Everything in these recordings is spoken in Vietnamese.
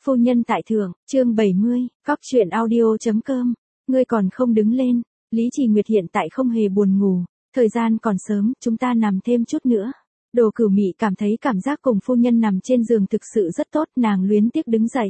Phu nhân tại thượng, chương 70, cóc truyện audio.com. Ngươi còn không đứng lên, Lý Trì Nguyệt hiện tại không hề buồn ngủ, thời gian còn sớm, chúng ta nằm thêm chút nữa. Đồ Cửu Mị cảm thấy cảm giác cùng phu nhân nằm trên giường thực sự rất tốt, nàng luyến tiếc đứng dậy.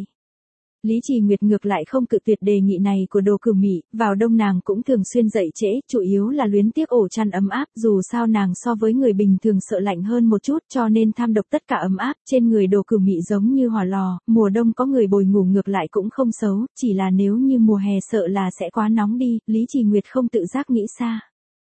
Lý Trì Nguyệt ngược lại không cự tuyệt đề nghị này của Đồ Cửu Mị, vào đông nàng cũng thường xuyên dậy trễ, chủ yếu là luyến tiếc ổ chăn ấm áp, dù sao nàng so với người bình thường sợ lạnh hơn một chút, cho nên tham độc tất cả ấm áp, trên người Đồ Cửu Mị giống như hỏa lò, mùa đông có người bồi ngủ ngược lại cũng không xấu, chỉ là nếu như mùa hè sợ là sẽ quá nóng đi, Lý Trì Nguyệt không tự giác nghĩ xa.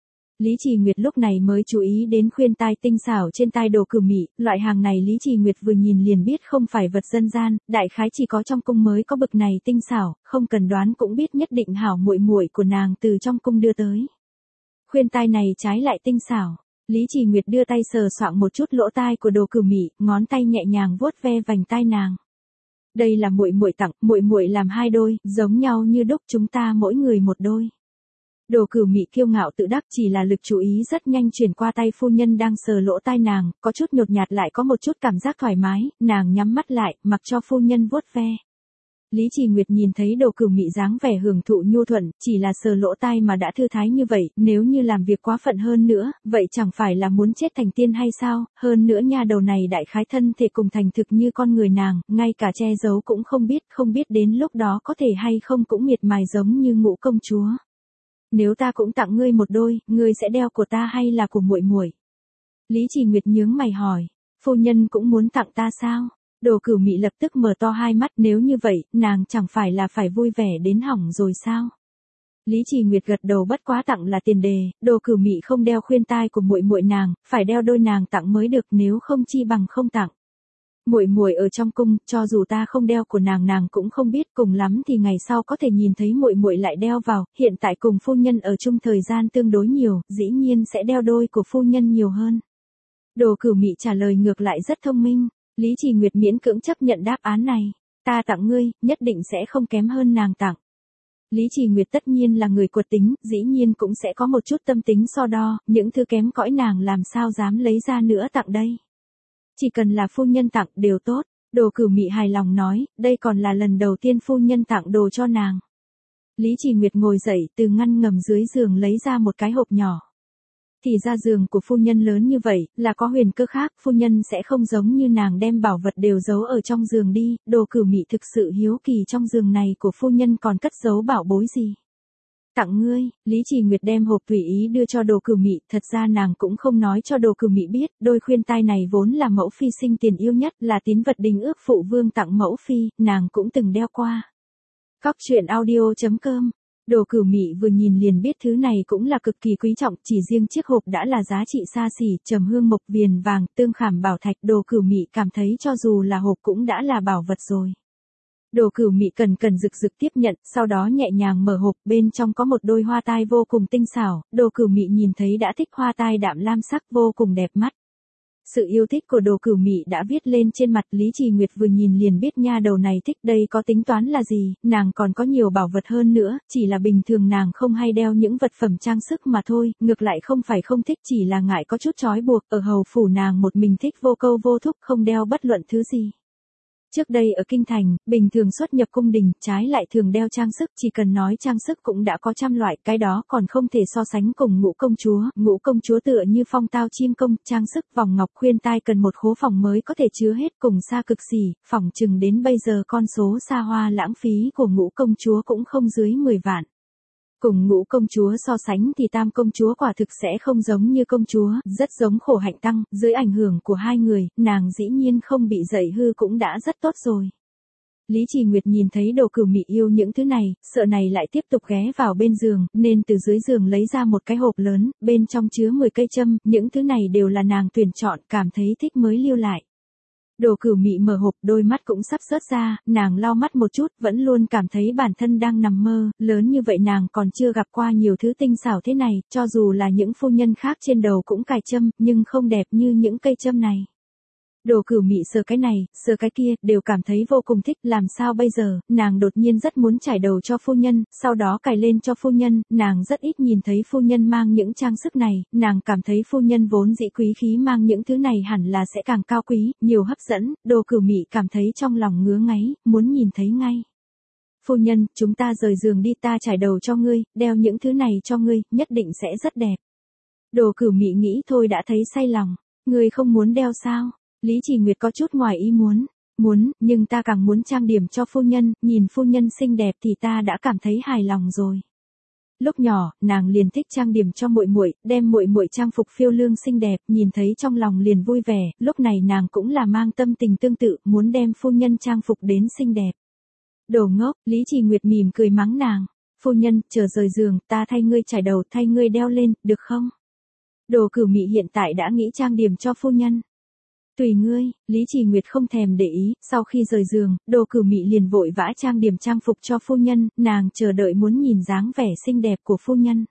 Lý Trì Nguyệt lúc này mới chú ý đến khuyên tai tinh xảo trên tai Đồ Cửu Mị, loại hàng này Lý Trì Nguyệt vừa nhìn liền biết không phải vật dân gian, đại khái chỉ có trong cung mới có bực này tinh xảo, không cần đoán cũng biết nhất định hảo muội muội của nàng từ trong cung đưa tới. Khuyên tai này trái lại tinh xảo, Lý Trì Nguyệt đưa tay sờ soạng một chút lỗ tai của Đồ Cửu Mị, ngón tay nhẹ nhàng vuốt ve vành tai nàng. Đây là muội muội tặng, muội muội làm hai đôi, giống nhau như đúc, chúng ta mỗi người một đôi. Đồ Cửu Mị kiêu ngạo tự đắc, chỉ là lực chú ý rất nhanh chuyển qua tay phu nhân đang sờ lỗ tai nàng, có chút nhột nhạt lại có một chút cảm giác thoải mái, nàng nhắm mắt lại, mặc cho phu nhân vuốt ve. Lý Trì Nguyệt nhìn thấy Đồ Cửu Mị dáng vẻ hưởng thụ nhu thuận, chỉ là sờ lỗ tai mà đã thư thái như vậy, nếu như làm việc quá phận hơn nữa, vậy chẳng phải là muốn chết thành tiên hay sao, hơn nữa nha đầu này đại khái thân thể cùng thành thực như con người nàng, ngay cả che giấu cũng không biết đến lúc đó có thể hay không cũng miệt mài giống như Ngũ công chúa. Nếu ta cũng tặng ngươi một đôi, ngươi sẽ đeo của ta hay là của muội muội? Lý Trì Nguyệt nhướng mày hỏi, phu nhân cũng muốn tặng ta sao? Đồ Cửu Mị lập tức mở to hai mắt, nếu như vậy, nàng chẳng phải là phải vui vẻ đến hỏng rồi sao? Lý Trì Nguyệt gật đầu, bất quá tặng là tiền đề, Đồ Cửu Mị không đeo khuyên tai của muội muội nàng, phải đeo đôi nàng tặng mới được, nếu không chi bằng không tặng. Muội muội ở trong cung, cho dù ta không đeo của nàng cũng không biết, cùng lắm thì ngày sau có thể nhìn thấy muội muội lại đeo vào, hiện tại cùng phu nhân ở chung thời gian tương đối nhiều, dĩ nhiên sẽ đeo đôi của phu nhân nhiều hơn. Đồ Cửu Mị trả lời ngược lại rất thông minh, Lý Trì Nguyệt miễn cưỡng chấp nhận đáp án này, ta tặng ngươi, nhất định sẽ không kém hơn nàng tặng. Lý Trì Nguyệt tất nhiên là người cuột tính, dĩ nhiên cũng sẽ có một chút tâm tính so đo, những thứ kém cỏi nàng làm sao dám lấy ra nữa tặng đây. Chỉ cần là phu nhân tặng đều tốt, Đồ Cửu Mị hài lòng nói, đây còn là lần đầu tiên phu nhân tặng đồ cho nàng. Lý Trì Nguyệt ngồi dậy từ ngăn ngầm dưới giường lấy ra một cái hộp nhỏ. Thì ra giường của phu nhân lớn như vậy, là có huyền cơ khác, phu nhân sẽ không giống như nàng đem bảo vật đều giấu ở trong giường đi, Đồ Cửu Mị thực sự hiếu kỳ trong giường này của phu nhân còn cất giấu bảo bối gì. Tặng ngươi, Lý Trì Nguyệt đem hộp tùy ý đưa cho Đồ Cửu Mị, thật ra nàng cũng không nói cho Đồ Cửu Mị biết, đôi khuyên tai này vốn là mẫu phi sinh tiền yêu nhất, là tín vật đình ước phụ vương tặng mẫu phi, nàng cũng từng đeo qua. Cóc truyện audio.com. Đồ Cửu Mị vừa nhìn liền biết thứ này cũng là cực kỳ quý trọng, chỉ riêng chiếc hộp đã là giá trị xa xỉ, trầm hương mộc viền vàng, tương khảm bảo thạch, Đồ Cửu Mị cảm thấy cho dù là hộp cũng đã là bảo vật rồi. Đồ Cửu Mị cần rực tiếp nhận, sau đó nhẹ nhàng mở hộp, bên trong có một đôi hoa tai vô cùng tinh xảo, Đồ Cửu Mị nhìn thấy đã thích, hoa tai đạm lam sắc vô cùng đẹp mắt. Sự yêu thích của Đồ Cửu Mị đã viết lên trên mặt, Lý Trì Nguyệt vừa nhìn liền biết nha đầu này thích, đây có tính toán là gì, nàng còn có nhiều bảo vật hơn nữa, chỉ là bình thường nàng không hay đeo những vật phẩm trang sức mà thôi, ngược lại không phải không thích, chỉ là ngại có chút trói buộc, ở hầu phủ nàng một mình thích vô câu vô thúc, không đeo bất luận thứ gì. Trước đây ở Kinh Thành, bình thường xuất nhập cung đình, trái lại thường đeo trang sức, chỉ cần nói trang sức cũng đã có trăm loại, cái đó còn không thể so sánh cùng Ngũ công chúa tựa như phong tao chim công, trang sức vòng ngọc khuyên tai cần một khố phòng mới có thể chứa hết, cùng xa cực xỉ, phỏng chừng đến bây giờ con số xa hoa lãng phí của Ngũ công chúa cũng không dưới 10 vạn. Cùng Ngũ công chúa so sánh thì Tam công chúa quả thực sẽ không giống như công chúa, rất giống Khổ Hạnh Tăng, dưới ảnh hưởng của hai người, nàng dĩ nhiên không bị dạy hư cũng đã rất tốt rồi. Lý Trì Nguyệt nhìn thấy Đồ Cửu Mị yêu những thứ này, sợ này lại tiếp tục ghé vào bên giường, nên từ dưới giường lấy ra một cái hộp lớn, bên trong chứa 10 cây châm, những thứ này đều là nàng tuyển chọn, cảm thấy thích mới lưu lại. Đồ Cửu Mị mở hộp, đôi mắt cũng sắp rớt ra, nàng lau mắt một chút, vẫn luôn cảm thấy bản thân đang nằm mơ, lớn như vậy nàng còn chưa gặp qua nhiều thứ tinh xảo thế này, cho dù là những phu nhân khác trên đầu cũng cài châm, nhưng không đẹp như những cây châm này. Đồ Cửu Mị sờ cái này, sờ cái kia, đều cảm thấy vô cùng thích, làm sao bây giờ, nàng đột nhiên rất muốn trải đầu cho phu nhân, sau đó cài lên cho phu nhân, nàng rất ít nhìn thấy phu nhân mang những trang sức này, nàng cảm thấy phu nhân vốn dĩ quý khí mang những thứ này hẳn là sẽ càng cao quý, nhiều hấp dẫn, Đồ Cửu Mị cảm thấy trong lòng ngứa ngáy, muốn nhìn thấy ngay. Phu nhân, chúng ta rời giường đi, ta trải đầu cho ngươi, đeo những thứ này cho ngươi, nhất định sẽ rất đẹp. Đồ Cửu Mị nghĩ thôi đã thấy say lòng, ngươi không muốn đeo sao? Lý Chỉ Nguyệt có chút ngoài ý muốn, nhưng ta càng muốn trang điểm cho phu nhân, nhìn phu nhân xinh đẹp thì ta đã cảm thấy hài lòng rồi. Lúc nhỏ, nàng liền thích trang điểm cho muội muội, đem muội muội trang phục phiêu lương xinh đẹp, nhìn thấy trong lòng liền vui vẻ, lúc này nàng cũng là mang tâm tình tương tự, muốn đem phu nhân trang phục đến xinh đẹp. Đồ ngốc, Lý Chỉ Nguyệt mỉm cười mắng nàng, phu nhân, chờ rời giường, ta thay ngươi trải đầu, thay ngươi đeo lên, được không? Đồ Cửu Mị hiện tại đã nghĩ trang điểm cho phu nhân. Tùy ngươi, Lý Chỉ Nguyệt không thèm để ý, sau khi rời giường, Đồ Cửu Mị liền vội vã trang điểm trang phục cho phu nhân, nàng chờ đợi muốn nhìn dáng vẻ xinh đẹp của phu nhân.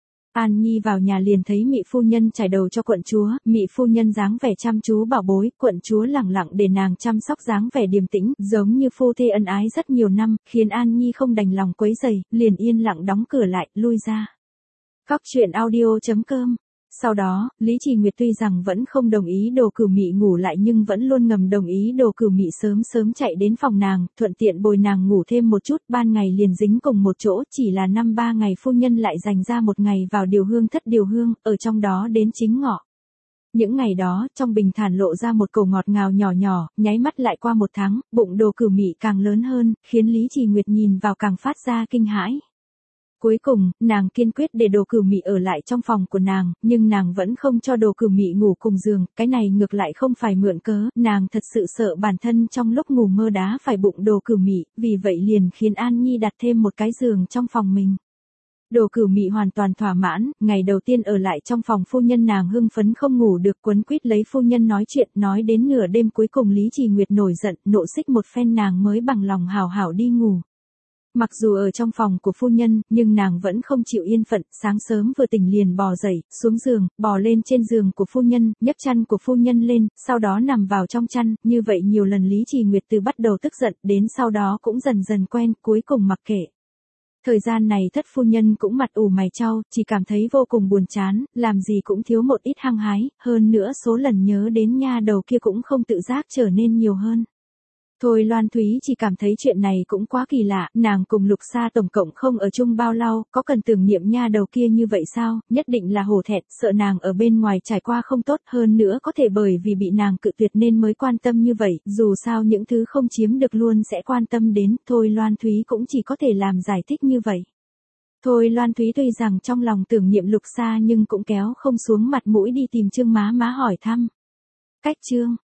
An Nhi vào nhà liền thấy Mị phu nhân trải đầu cho quận chúa, Mị phu nhân dáng vẻ chăm chú bảo bối, quận chúa lẳng lặng để nàng chăm sóc dáng vẻ điềm tĩnh, giống như phu thê ân ái rất nhiều năm, khiến An Nhi không đành lòng quấy rầy, liền yên lặng đóng cửa lại, lui ra. Góc truyện audio.com. Sau đó, Lý Chỉ Nguyệt tuy rằng vẫn không đồng ý Đồ Cửu Mị ngủ lại nhưng vẫn luôn ngầm đồng ý Đồ Cửu Mị sớm sớm chạy đến phòng nàng, thuận tiện bồi nàng ngủ thêm một chút, ban ngày liền dính cùng một chỗ, chỉ là 5-3 ngày phu nhân lại dành ra một ngày vào điều hương thất điều hương, ở trong đó đến chính ngọ. Những ngày đó, trong bình thản lộ ra một cổ ngọt ngào nhỏ nhỏ, nháy mắt lại qua một tháng, bụng Đồ Cửu Mị càng lớn hơn, khiến Lý Chỉ Nguyệt nhìn vào càng phát ra kinh hãi. Cuối cùng, nàng kiên quyết để Đồ Cửu Mị ở lại trong phòng của nàng, nhưng nàng vẫn không cho Đồ Cửu Mị ngủ cùng giường, cái này ngược lại không phải mượn cớ, nàng thật sự sợ bản thân trong lúc ngủ mơ đá phải bụng Đồ Cửu Mị, vì vậy liền khiến An Nhi đặt thêm một cái giường trong phòng mình. Đồ Cửu Mị hoàn toàn thỏa mãn, ngày đầu tiên ở lại trong phòng phu nhân nàng hưng phấn không ngủ được, quấn quýt lấy phu nhân nói chuyện, nói đến nửa đêm cuối cùng Lý Chỉ Nguyệt nổi giận, nộ xích một phen nàng mới bằng lòng hào hảo đi ngủ. Mặc dù ở trong phòng của phu nhân, nhưng nàng vẫn không chịu yên phận, sáng sớm vừa tỉnh liền bò dậy, xuống giường, bò lên trên giường của phu nhân, nhấc chăn của phu nhân lên, sau đó nằm vào trong chăn, như vậy nhiều lần Lý Chỉ Nguyệt từ bắt đầu tức giận, đến sau đó cũng dần dần quen, cuối cùng mặc kệ. Thời gian này thất phu nhân cũng mặt ủ mày chau, chỉ cảm thấy vô cùng buồn chán, làm gì cũng thiếu một ít hăng hái, hơn nữa số lần nhớ đến nha đầu kia cũng không tự giác trở nên nhiều hơn. Thôi Loan Thúy chỉ cảm thấy chuyện này cũng quá kỳ lạ, nàng cùng Lục Sa tổng cộng không ở chung bao lâu, có cần tưởng niệm nha đầu kia như vậy sao, nhất định là hổ thẹn, sợ nàng ở bên ngoài trải qua không tốt, hơn nữa có thể bởi vì bị nàng cự tuyệt nên mới quan tâm như vậy, dù sao những thứ không chiếm được luôn sẽ quan tâm đến, Thôi Loan Thúy cũng chỉ có thể làm giải thích như vậy. Thôi Loan Thúy tuy rằng trong lòng tưởng niệm Lục Sa nhưng cũng kéo không xuống mặt mũi đi tìm Trương Má Má hỏi thăm. Cách Trương